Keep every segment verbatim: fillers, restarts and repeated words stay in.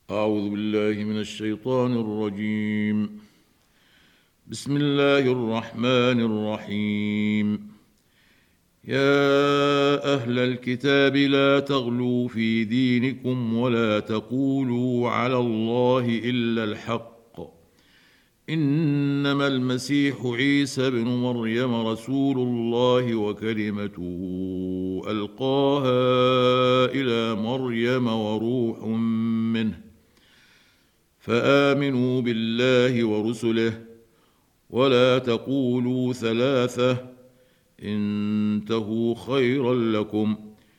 أعوذ بالله من الشيطان الرجيم. بسم الله الرحمن الرحيم. يا أهل الكتاب لا تغلوا في دينكم ولا تقولوا على الله إلا الحق، إنما المسيح عيسى بن مريم رسول الله وكلمته ألقاها إلى مريم وروح منه، فآمنوا بالله ورسله ولا تقولوا ثلاثة، انتهوا خيرا لكم،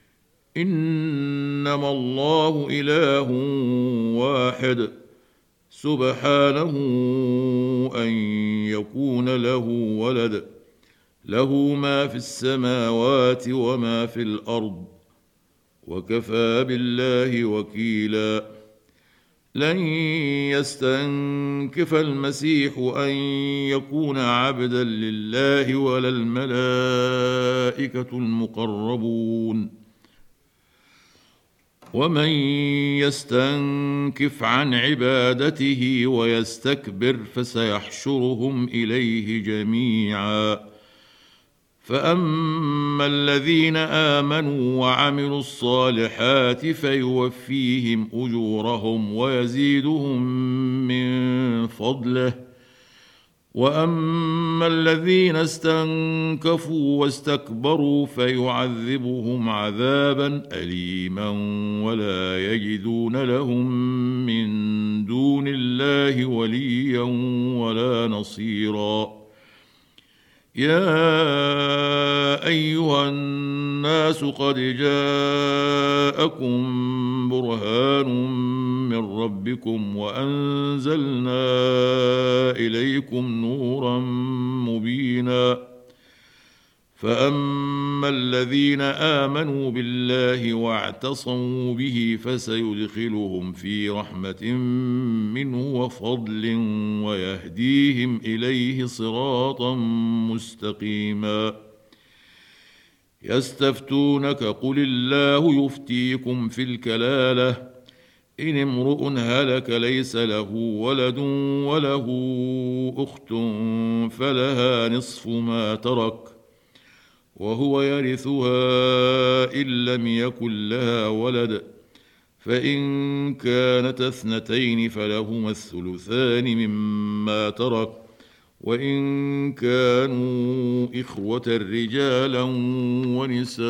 إنما الله إله واحد سبحانه أن يكون له ولد، له ما في السماوات وما في الأرض، وكفى بالله وكيلا. لن يستنكف المسيح أن يكون عبدا لله ولا الملائكة المقربون، ومن يستنكف عن عبادته ويستكبر فسيحشرهم إليه جميعا. فأما الذين آمنوا وعملوا الصالحات فيوفيهم أجورهم ويزيدهم من فضله، وأما الذين استنكفوا واستكبروا فيعذبهم عذابا أليما ولا يجدون لهم من دون الله وليا ولا نصيرا. يا أيها الناس قد جاءكم برهان من ربكم وأنزلنا إليكم نورا مبينا. فأما الذين آمنوا بالله واعتصموا به فسيدخلهم في رحمة منه وفضل ويهديهم إليه صراطا مستقيما. يستفتونك قل الله يفتيكم في الكلالة، إن امرؤ هلك ليس له ولد وله أخت فلها نصف ما ترك وهو يرثها إن لم يكن لها ولد، فإن كانت اثنتين فلهما الثلثان مما ترك، وإن كانوا إخوة رجالا ونساء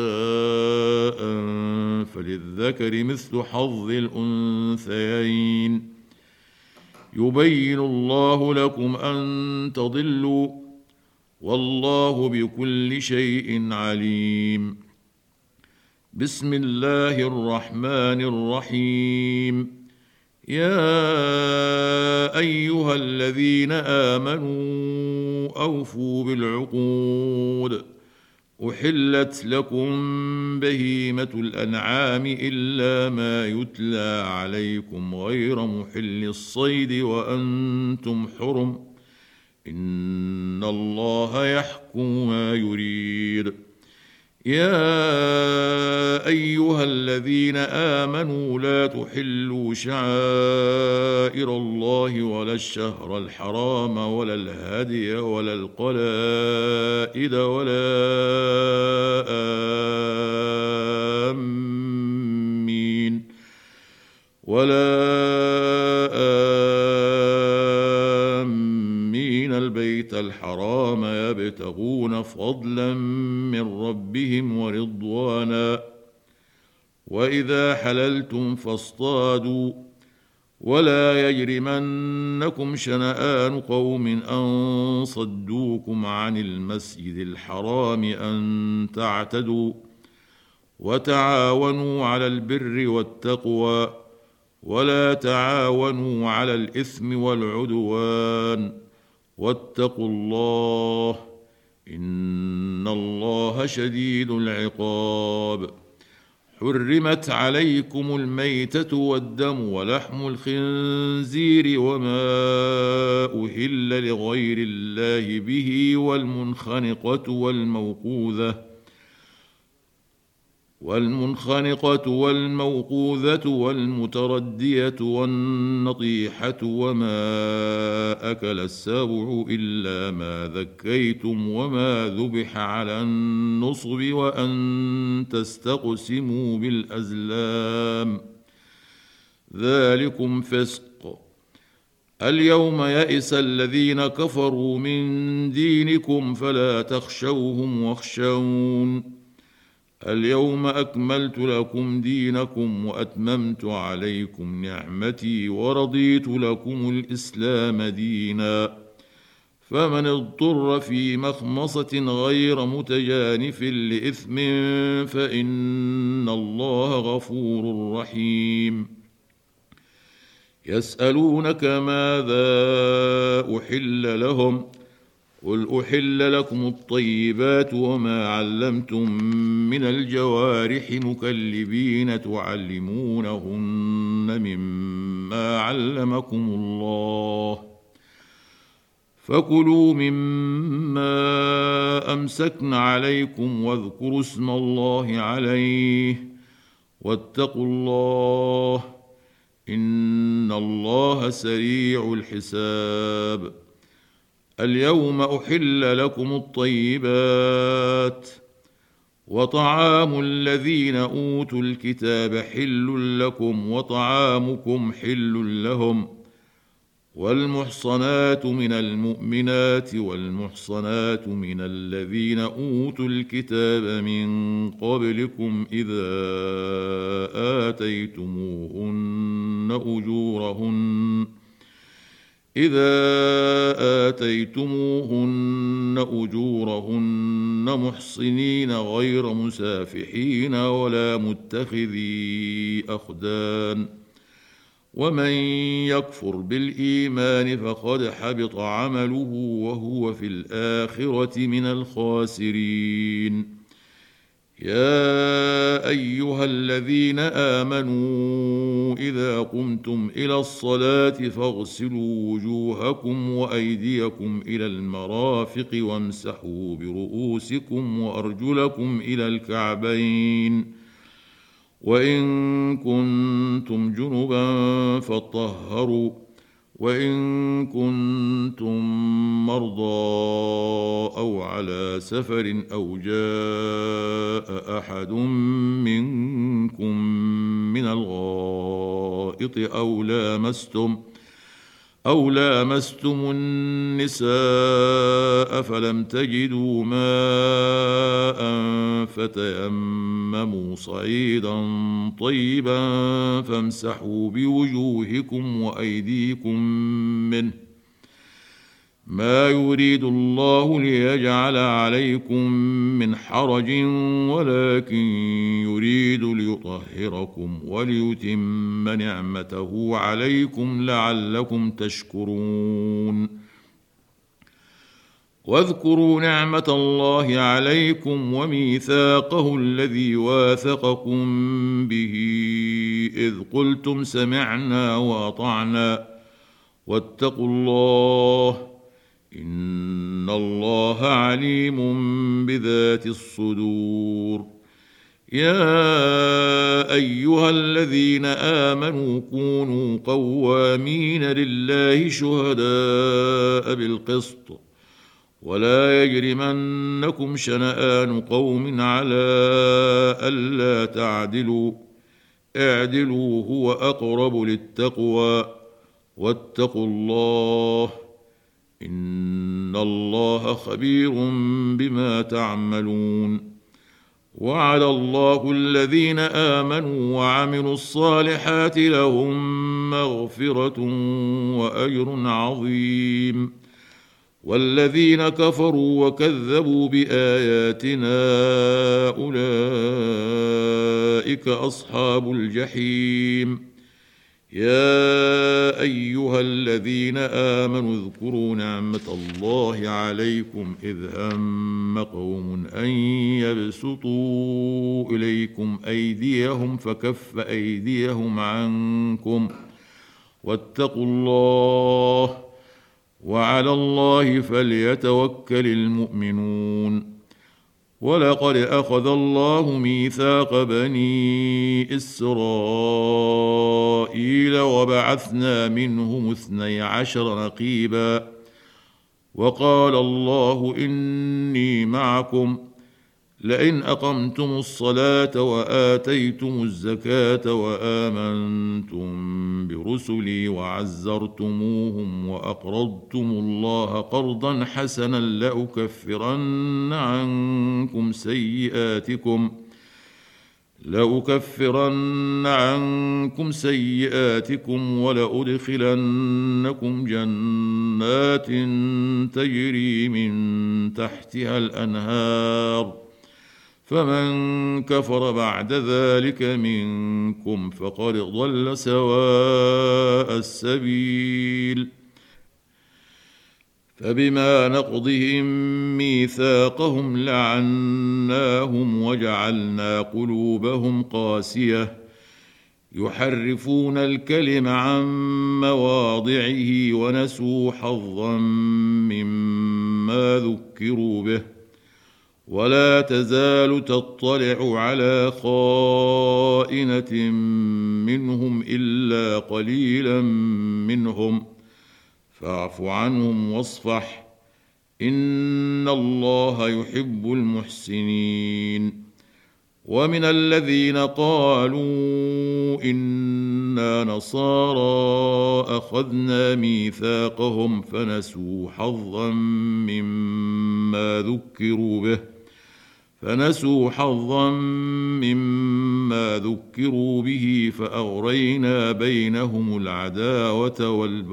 فللذكر مثل حظ الأنثيين. يبين الله لكم أن تضلوا، والله بكل شيء عليم. بسم الله الرحمن الرحيم. يا أيها الذين آمنوا أوفوا بالعقود، أحلت لكم بهيمة الأنعام إلا ما يتلى عليكم غير محل الصيد وأنتم حرم، إن الله يحكم ما يريد. يا أيها الذين آمنوا لا تحلوا شعائر الله ولا الشهر الحرام ولا الهدي ولا القلائد ولا آمين ولا آمين البيت الحرام يبتغون فضلا من ربهم ورضوانا، وإذا حللتم فاصطادوا، ولا يجرمنكم شنآن قوم أن صدوكم عن المسجد الحرام أن تعتدوا، وتعاونوا على البر والتقوى ولا تعاونوا على الإثم والعدوان، واتقوا الله إن الله شديد العقاب. حرمت عليكم الميتة والدم ولحم الخنزير وما أهل لغير الله به والمنخنقة والموقوذة والمنخنقة والموقوذة والمتردية والنطيحة وما أكل السبع إلا ما ذكيتم وما ذبح على النصب وأن تستقسموا بالأزلام ذلكم فسق. اليوم يئس الذين كفروا من دينكم فلا تخشوهم واخشون اليوم أكملت لكم دينكم وأتممت عليكم نعمتي ورضيت لكم الإسلام دينا فمن اضطر في مخمصة غير متجانف لإثم فإن الله غفور رحيم. يسألونك ماذا أحل لهم قل أحل لكم الطيبات وما علمتم من الجوارح مكلبين تعلمونهن مما علمكم الله فكلوا مما أمسكن عليكم واذكروا اسم الله عليه واتقوا الله إن الله سريع الحساب. اليوم أحل لكم الطيبات وطعام الذين أوتوا الكتاب حل لكم وطعامكم حل لهم والمحصنات من المؤمنات والمحصنات من الذين أوتوا الكتاب من قبلكم إذا آتيتموهن أجورهن إذا آتيتموهن أجورهن محصنين غير مسافحين ولا متخذي أخدان ومن يكفر بالإيمان فقد حبط عمله وهو في الآخرة من الخاسرين. يا أيها الذين آمنوا إذا قمتم إلى الصلاة فاغسلوا وجوهكم وأيديكم إلى المرافق وامسحوا برؤوسكم وأرجلكم إلى الكعبين وإن كنتم جنبا فاطهروا وإن كنتم مرضى أو على سفر أو جاء أحد منكم من الغائط أو لامستم أو لامستم النساء فلم تجدوا ماء فتيمموا صعيدا طيبا فامسحوا بوجوهكم وأيديكم منه ما يريد الله ليجعل عليكم من حرج ولكن يريد ليطهركم وليتم نعمته عليكم لعلكم تشكرون. واذكروا نعمة الله عليكم وميثاقه الذي واثقكم به إذ قلتم سمعنا وأطعنا واتقوا الله إن الله عليم بذات الصدور. يا أيها الذين آمنوا كونوا قوامين لله شهداء بالقسط ولا يجرمنكم شنآن قوم على ألا تعدلوا اعدلوا هو أقرب للتقوى واتقوا الله إن الله خبير بما تعملون. وعلى الله الذين آمنوا وعملوا الصالحات لهم مغفرة وأجر عظيم والذين كفروا وكذبوا بآياتنا أولئك أصحاب الجحيم. يا أيها الذين آمنوا اذكروا نعمة الله عليكم إذ هم قوم أن يبسطوا إليكم أيديهم فكف أيديهم عنكم واتقوا الله وعلى الله فليتوكل المؤمنون. ولقد أخذ الله ميثاق بني إسرائيل وبعثنا منهم اثني عشر نقيبا وقال الله إني معكم لئن أقمتم الصلاة وآتيتم الزكاة وآمنتم برسلي وعزرتموهم وأقرضتم الله قرضا حسنا لأكفرن عنكم سيئاتكم لأكفرن عنكم سيئاتكم ولأدخلنكم جنات تجري من تحتها الأنهار فمن كفر بعد ذلك منكم فقد ضل سواء السبيل فبما نقضهم ميثاقهم لعناهم وجعلنا قلوبهم قاسية يحرفون الكلم عن مواضعه ونسوا حظا مما ذكروا به ولا تزال تطلع على خائنة منهم إلا قليلا منهم فاعف عنهم واصفح إن الله يحب المحسنين ومن الذين قالوا إنا نصارى أخذنا ميثاقهم فنسوا حظا مما ذكروا به فنسوا حظا مما ذكروا به فأغرينا بينهم العداوة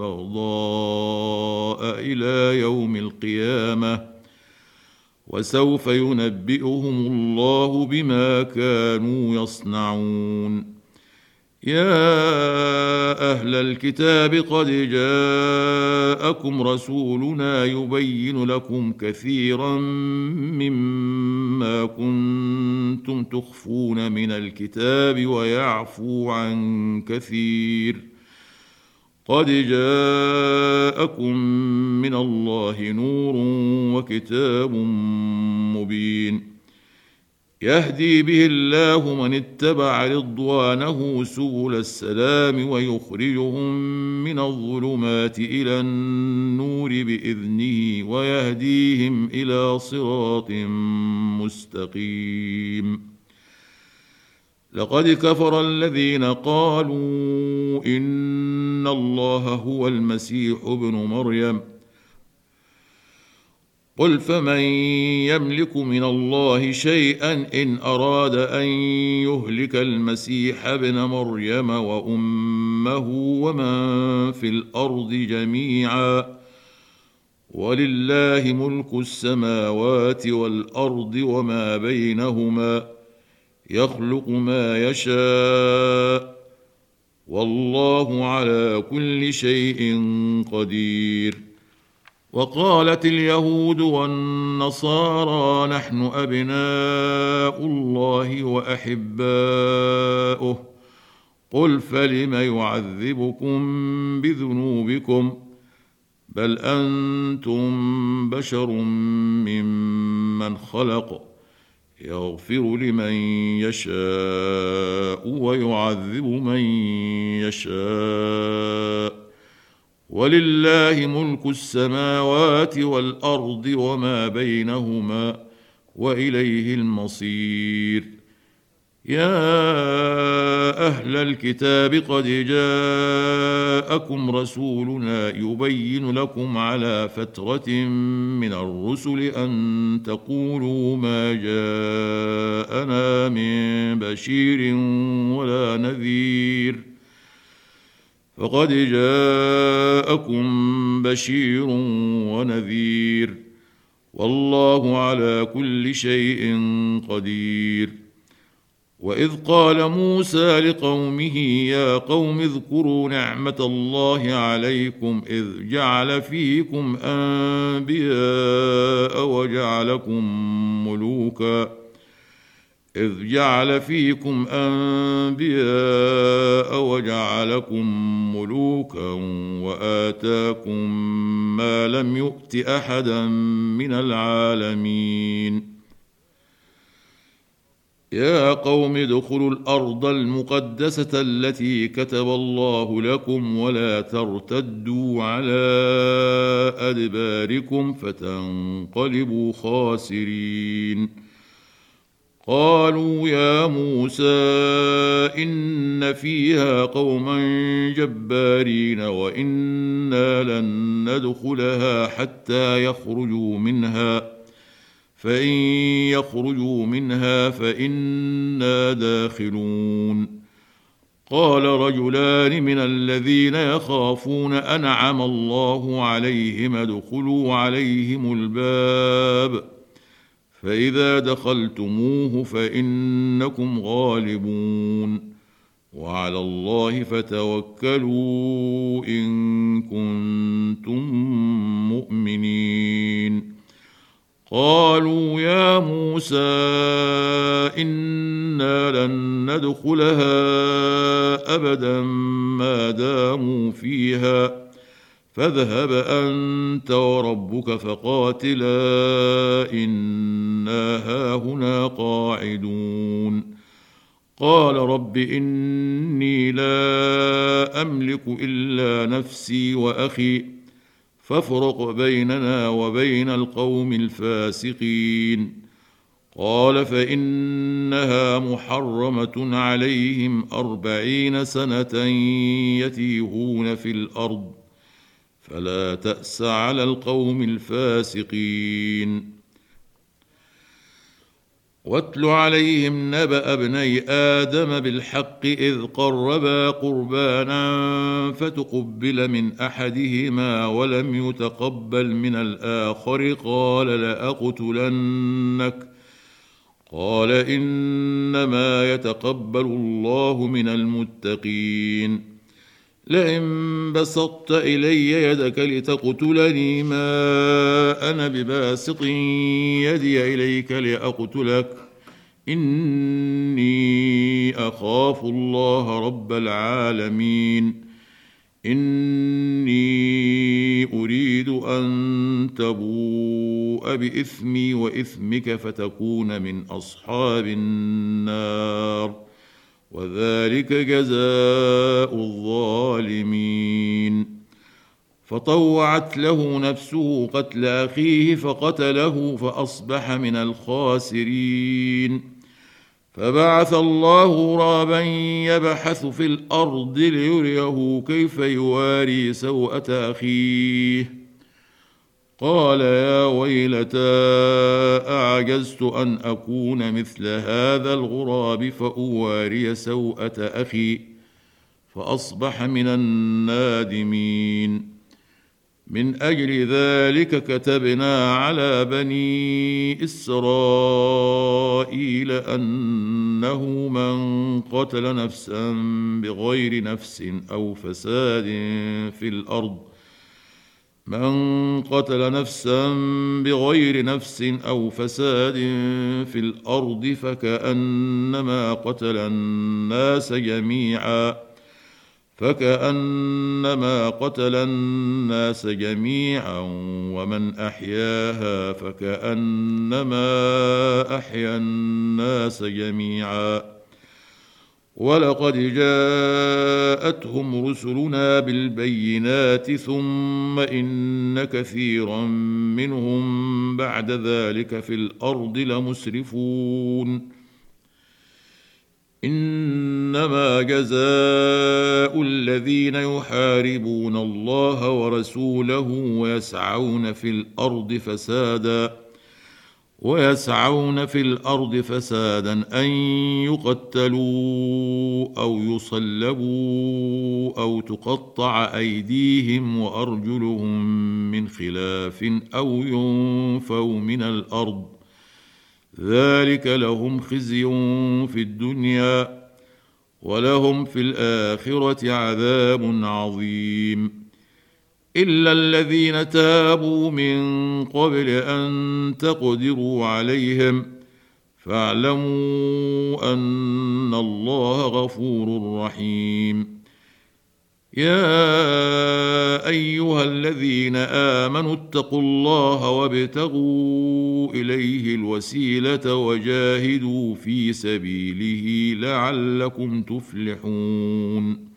والبغضاء إلى يوم القيامة وسوف ينبئهم الله بما كانوا يصنعون يا أهل الكتاب قد جاءكم رسولنا يبين لكم كثيرا مما كنتم تخفون من الكتاب ويعفو عن كثير قد جاءكم من الله نور وكتاب مبين يهدي به الله من اتبع رضوانه سبل السلام ويخرجهم من الظلمات إلى النور بإذنه ويهديهم إلى صراط مستقيم لقد كفر الذين قالوا إن الله هو المسيح ابن مريم قل فمن يملك من الله شيئا إن أراد أن يهلك المسيح ابن مريم وأمه ومن في الأرض جميعا ولله ملك السماوات والأرض وما بينهما يخلق ما يشاء والله على كل شيء قدير وقالت اليهود والنصارى نحن أبناء الله وأحباؤه قل فلم يعذبكم بذنوبكم بل أنتم بشر ممن خلق يغفر لمن يشاء ويعذب من يشاء ولله ملك السماوات والأرض وما بينهما وإليه المصير يا أهل الكتاب قد جاءكم رسولنا يبين لكم على فترة من الرسل أن تقولوا ما جاءنا من بشير ولا نذير فقد جاءكم بشير ونذير والله على كل شيء قدير وإذ قال موسى لقومه يا قوم اذكروا نعمة الله عليكم إذ جعل فيكم أنبياء وجعلكم ملوكا إذ جعل فيكم أنبياء وجعلكم ملوكا وآتاكم ما لم يؤت أحدا من العالمين يا قوم ادخلوا الأرض المقدسة التي كتب الله لكم ولا ترتدوا على أدباركم فتنقلبوا خاسرين. قالوا يا موسى إن فيها قوما جبارين وإنا لن ندخلها حتى يخرجوا منها فإن يخرجوا منها فإنا داخلون. قال رجلان من الذين يخافون أنعم الله عليهم ادخلوا عليهم الباب فإذا دخلتموه فإنكم غالبون وعلى الله فتوكلوا إن كنتم مؤمنين. قالوا يا موسى إنا لن ندخلها أبدا ما داموا فيها فاذهب أنت وربك فقاتلا إنا هاهنا قاعدون. قال رب إني لا أملك إلا نفسي وأخي فافرق بيننا وبين القوم الفاسقين. قال فإنها محرمة عليهم أربعين سنة يتيهون في الأرض فلا تأس على القوم الفاسقين. واتل عليهم نبأ ابني آدم بالحق إذ قربا قربانا فتقبل من أحدهما ولم يتقبل من الآخر قال لأقتلنك قال إنما يتقبل الله من المتقين. لئن بسطت إلي يدك لتقتلني ما أنا بباسط يدي إليك لأقتلك إني أخاف الله رب العالمين. إني أريد أن تبوء بإثمي وإثمك فتكون من أصحاب النار وذلك جزاء الظالمين. فطوعت له نفسه قتل أخيه فقتله فأصبح من الخاسرين. فبعث الله غرابا يبحث في الأرض ليريه كيف يواري سوءة أخيه قال يا ويلتى أعجزت أن أكون مثل هذا الغراب فأواري سوءة أخي فأصبح من النادمين. من أجل ذلك كتبنا على بني إسرائيل أنه من قتل نفسا بغير نفس أو فساد في الأرض من قتل نفسا بغير نفس أو فساد في الأرض فكأنما قتل الناس جميعا فكأنما قتل الناس جميعا ومن أحياها فكأنما أحيا الناس جميعا. ولقد جاءتهم رسلنا بالبينات ثم إن كثيرا منهم بعد ذلك في الأرض لمسرفون. إنما جزاء الذين يحاربون الله ورسوله ويسعون في الأرض فسادا ويسعون في الأرض فسادا أن يقتلوا أو يصلبوا أو تقطع أيديهم وأرجلهم من خلاف أو ينفوا من الأرض ذلك لهم خزي في الدنيا ولهم في الآخرة عذاب عظيم. إلا الذين تابوا من قبل أن تقدروا عليهم فاعلموا أن الله غفور رحيم. يا أيها الذين آمنوا اتقوا الله وابتغوا إليه الوسيلة وجاهدوا في سبيله لعلكم تفلحون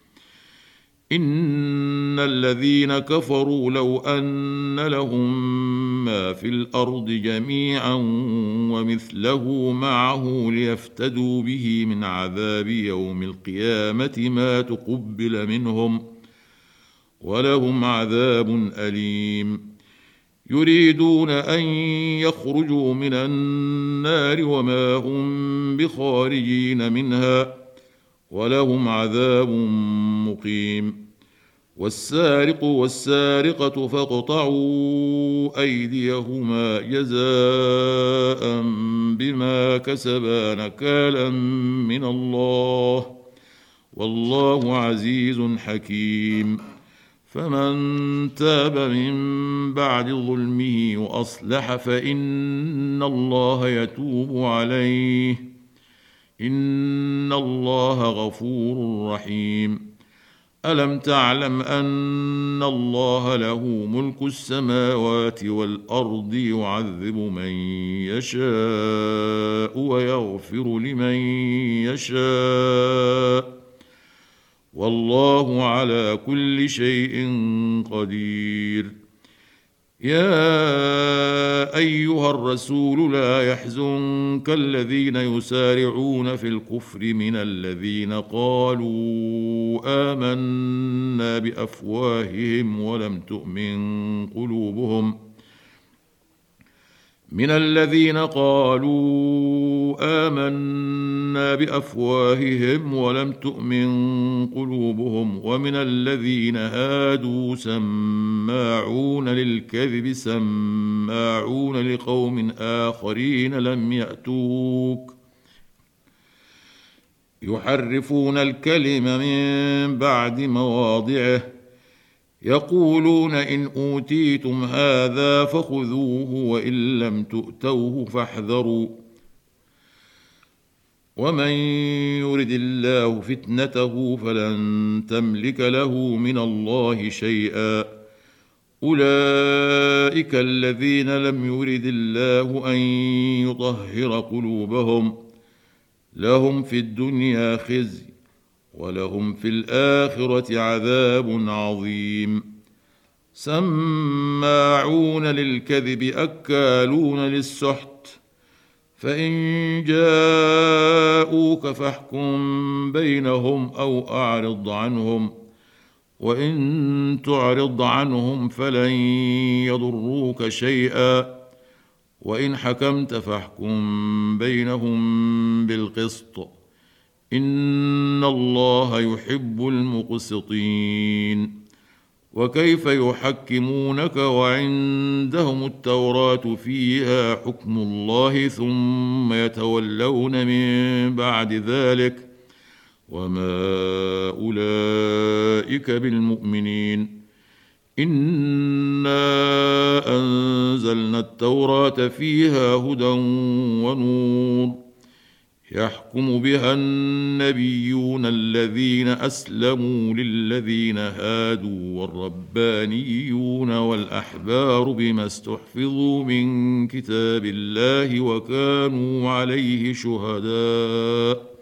إن الذين كفروا لو أن لهم ما في الأرض جميعا ومثله معه ليفتدوا به من عذاب يوم القيامة ما تقبل منهم ولهم عذاب أليم يريدون أن يخرجوا من النار وما هم بخارجين منها ولهم عذاب مقيم والسارق والسارقة فاقطعوا أيديهما جزاء بما كسبا نكالا من الله والله عزيز حكيم فمن تاب من بعد ظلمه وأصلح فإن الله يتوب عليه إن الله غفور رحيم ألم تعلم أن الله له ملك السماوات والأرض يعذب من يشاء ويغفر لمن يشاء والله على كل شيء قدير يا أيها الرسول لا يحزنك الذين يسارعون في الكفر من الذين قالوا آمنا بأفواههم ولم تؤمن قلوبهم من الذين قالوا آمنا بأفواههم ولم تؤمن قلوبهم ومن الذين هادوا سماعون للكذب سماعون لقوم آخرين لم يأتوك يحرفون الكلم من بعد مواضعه يقولون إن أوتيتم هذا فخذوه وإن لم تؤتوه فاحذروا ومن يرد الله فتنته فلن تملك له من الله شيئا أولئك الذين لم يرد الله أن يطهر قلوبهم لهم في الدنيا خزي ولهم في الآخرة عذاب عظيم سماعون للكذب أكالون للسحت فإن جاءوك فاحكم بينهم أو أعرض عنهم وإن تعرض عنهم فلن يضروك شيئا وإن حكمت فاحكم بينهم بالقسط إن الله يحب المقسطين وكيف يحكمونك وعندهم التوراة فيها حكم الله ثم يتولون من بعد ذلك وما أولئك بالمؤمنين إنا أنزلنا التوراة فيها هدى ونور يحكم بها النبيون الذين أسلموا للذين هادوا والربانيون والأحبار بما استحفظوا من كتاب الله وكانوا عليه شهداء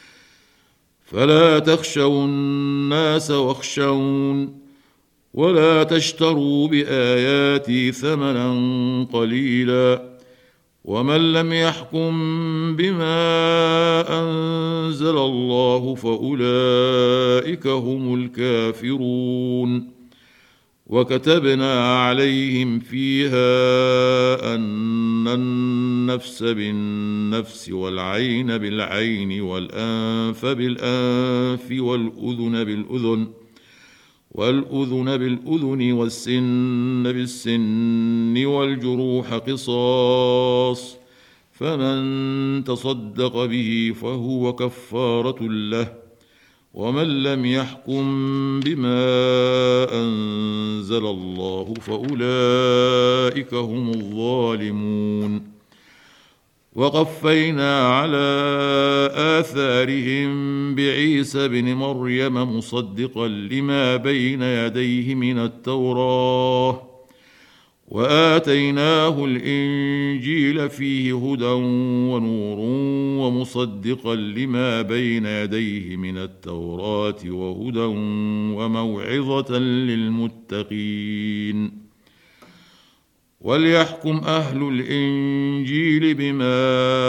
فلا تخشوا الناس واخشون ولا تشتروا بآياتي ثمنا قليلا ومن لم يحكم بما أنزل الله فأولئك هم الكافرون وكتبنا عليهم فيها أن النفس بالنفس والعين بالعين والأنف بالأنف والأذن بالأذن والأذن بالأذن والسن بالسن والجروح قصاص فمن تصدق به فهو كفارة له ومن لم يحكم بما أنزل الله فأولئك هم الظالمون وقفينا على آثارهم بعيسى بن مريم مصدقا لما بين يديه من التوراة وآتيناه الإنجيل فيه هدى ونور ومصدقا لما بين يديه من التوراة وهدى وموعظة للمتقين. وليحكم أهل الإنجيل بما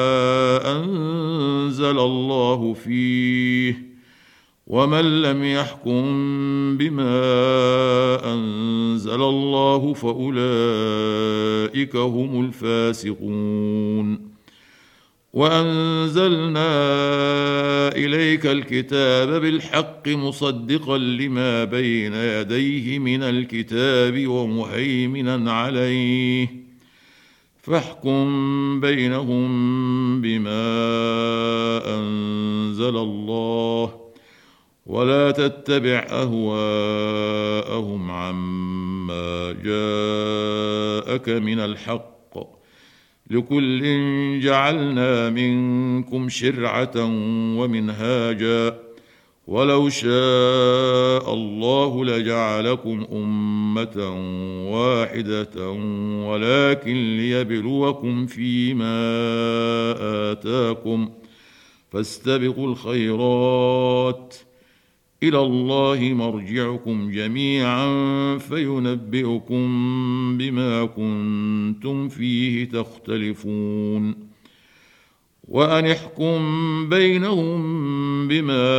أنزل الله فيه ومن لم يحكم بما أنزل الله فأولئك هم الفاسقون. وأنزلنا إليك الكتاب بالحق مصدقا لما بين يديه من الكتاب ومهيمنا عليه فاحكم بينهم بما أنزل الله ولا تتبع أهواءهم عما جاءك من الحق لكل جعلنا منكم شرعة ومنهاجا ولو شاء الله لجعلكم أمة واحدة ولكن ليبلوكم فيما آتاكم فاستبقوا الخيرات إلى الله مرجعكم جميعا فينبئكم بما كنتم فيه تختلفون. وأن احكم بينهم بما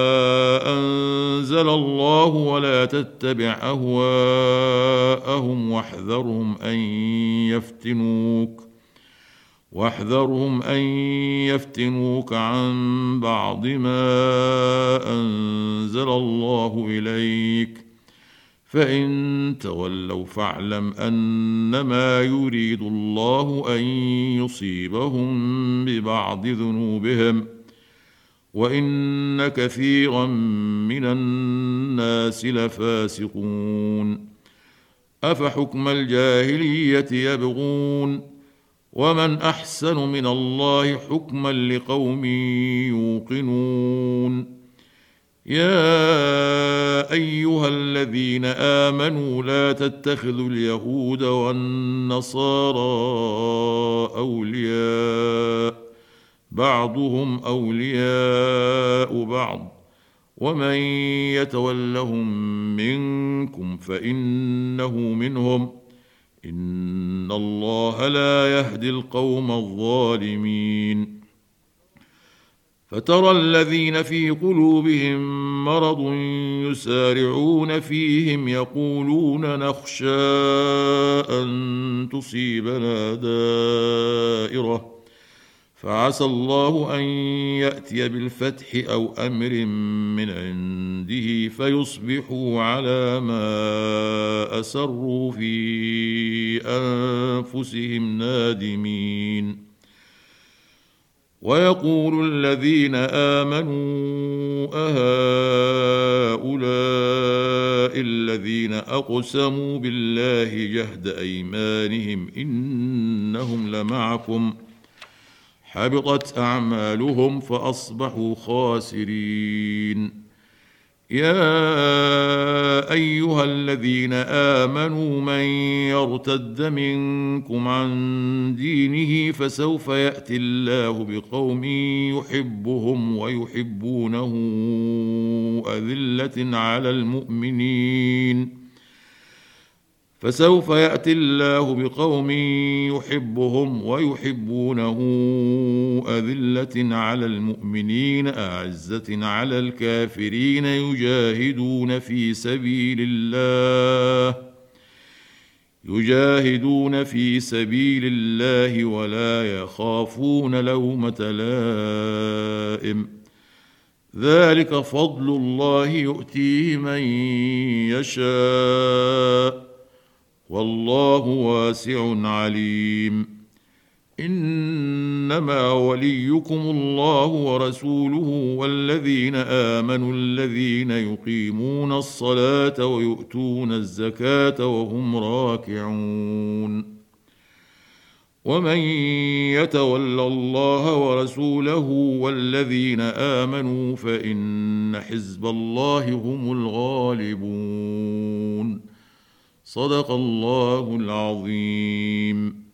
أنزل الله ولا تتبع أهواءهم واحذرهم أن يفتنوك واحذرهم أن يفتنوك عن بعض ما أنزل الله إليك فإن تولوا فاعلم أنما يريد الله أن يصيبهم ببعض ذنوبهم وإن كثيرا من الناس لفاسقون. أفحكم الجاهلية يبغون ومن أحسن من الله حكما لقوم يوقنون. يا أيها الذين آمنوا لا تتخذوا اليهود والنصارى أولياء بعضهم أولياء بعض ومن يتولهم منكم فإنه منهم إن الله لا يهدي القوم الظالمين. فترى الذين في قلوبهم مرض يسارعون فيهم يقولون نخشى أن تصيبنا دائرة فعسى الله أن يأتي بالفتح أو أمر من عنده فيصبحوا على ما أسروا في أنفسهم نادمين. ويقول الذين آمنوا أهؤلاء الذين أقسموا بالله جهد أيمانهم إنهم لمعكم حبطت أعمالهم فأصبحوا خاسرين. يا أيها الذين آمنوا من يرتد منكم عن دينه فسوف يأتي الله بقوم يحبهم ويحبونه أذلة على المؤمنين فسوف يأتي الله بقوم يحبهم ويحبونه أذلة على المؤمنين أعزة على الكافرين يجاهدون في سبيل الله يجاهدون في سبيل الله ولا يخافون لومة لائم ذلك فضل الله يؤتيه من يشاء والله واسع عليم. إنما وليكم الله ورسوله والذين آمنوا الذين يقيمون الصلاة ويؤتون الزكاة وهم راكعون. ومن يتول الله ورسوله والذين آمنوا فإن حزب الله هم الغالبون. صدق الله العظيم.